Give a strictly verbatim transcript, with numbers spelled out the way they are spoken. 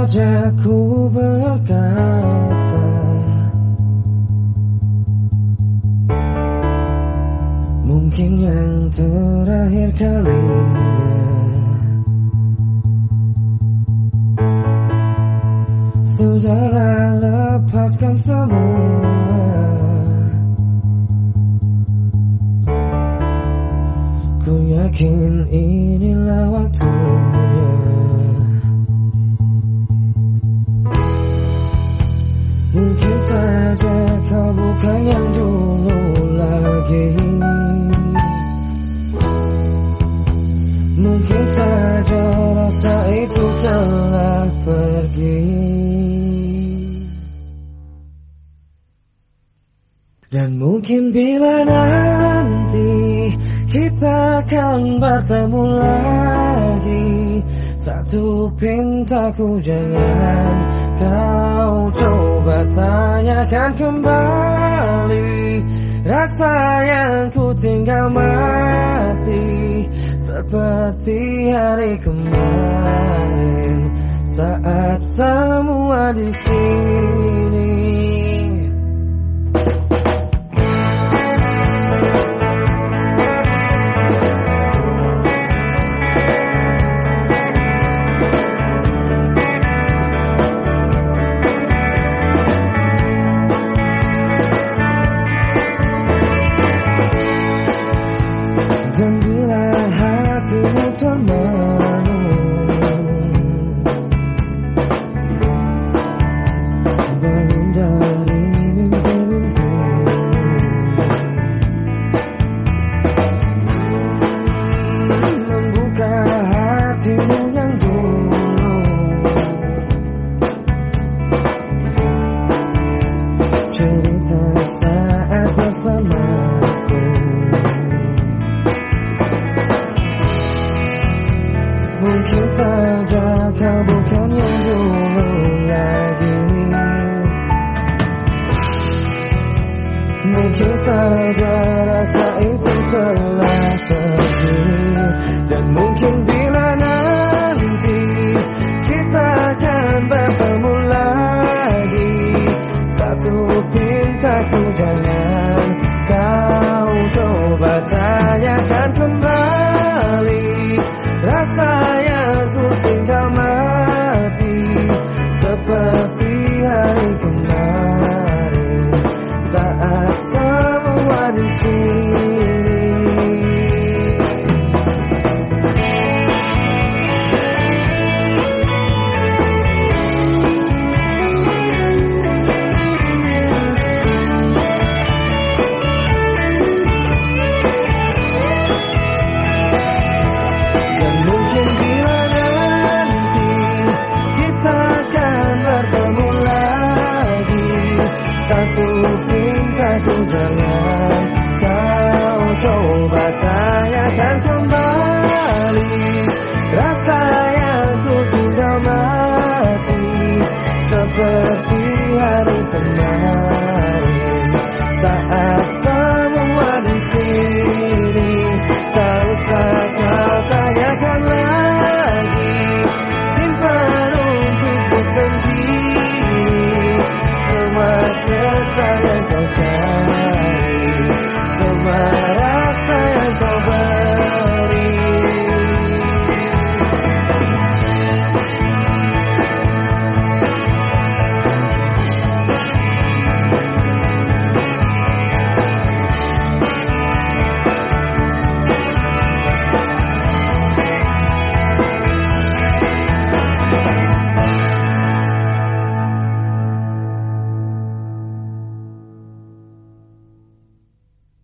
saja ku berkata, mungkin yang terakhir kalinya. Sudahlah, lepaskan semua. Ku yakin inilah waktunya. Mungkin saja kau bukan yang dulu lagi. Mungkin saja rasa itu telah pergi. Dan mungkin bila nanti kita akan bertemu lagi, satu pintaku jangan kau coba tanyakan kembali. Rasa yang ku tinggal mati seperti hari kemarin saat semua di sini. Dan bila hatimu termenung, bangun dari mimpi-mimpi, membuka hatimu yang dulu, cerita saat bersamaku. Mungkin saja kau bukan yang dulu lagi. Mungkin saja rasa itu telah pergi. Dan mungkin bila nanti kita akan bertemu lagi, satu pintaku jangan kau coba tanyakan kembali. Rasa yang ku tinggal mati seperti hari kemarin saat semua di sini. Satu pintaku jangan kau coba tanyakan kembali. Rasa yang ku tinggal mati seperti hari kemarin saat semua di sini. Tak usah kau tanyakan lagi, simpan untukku sendiri. Semua selesai.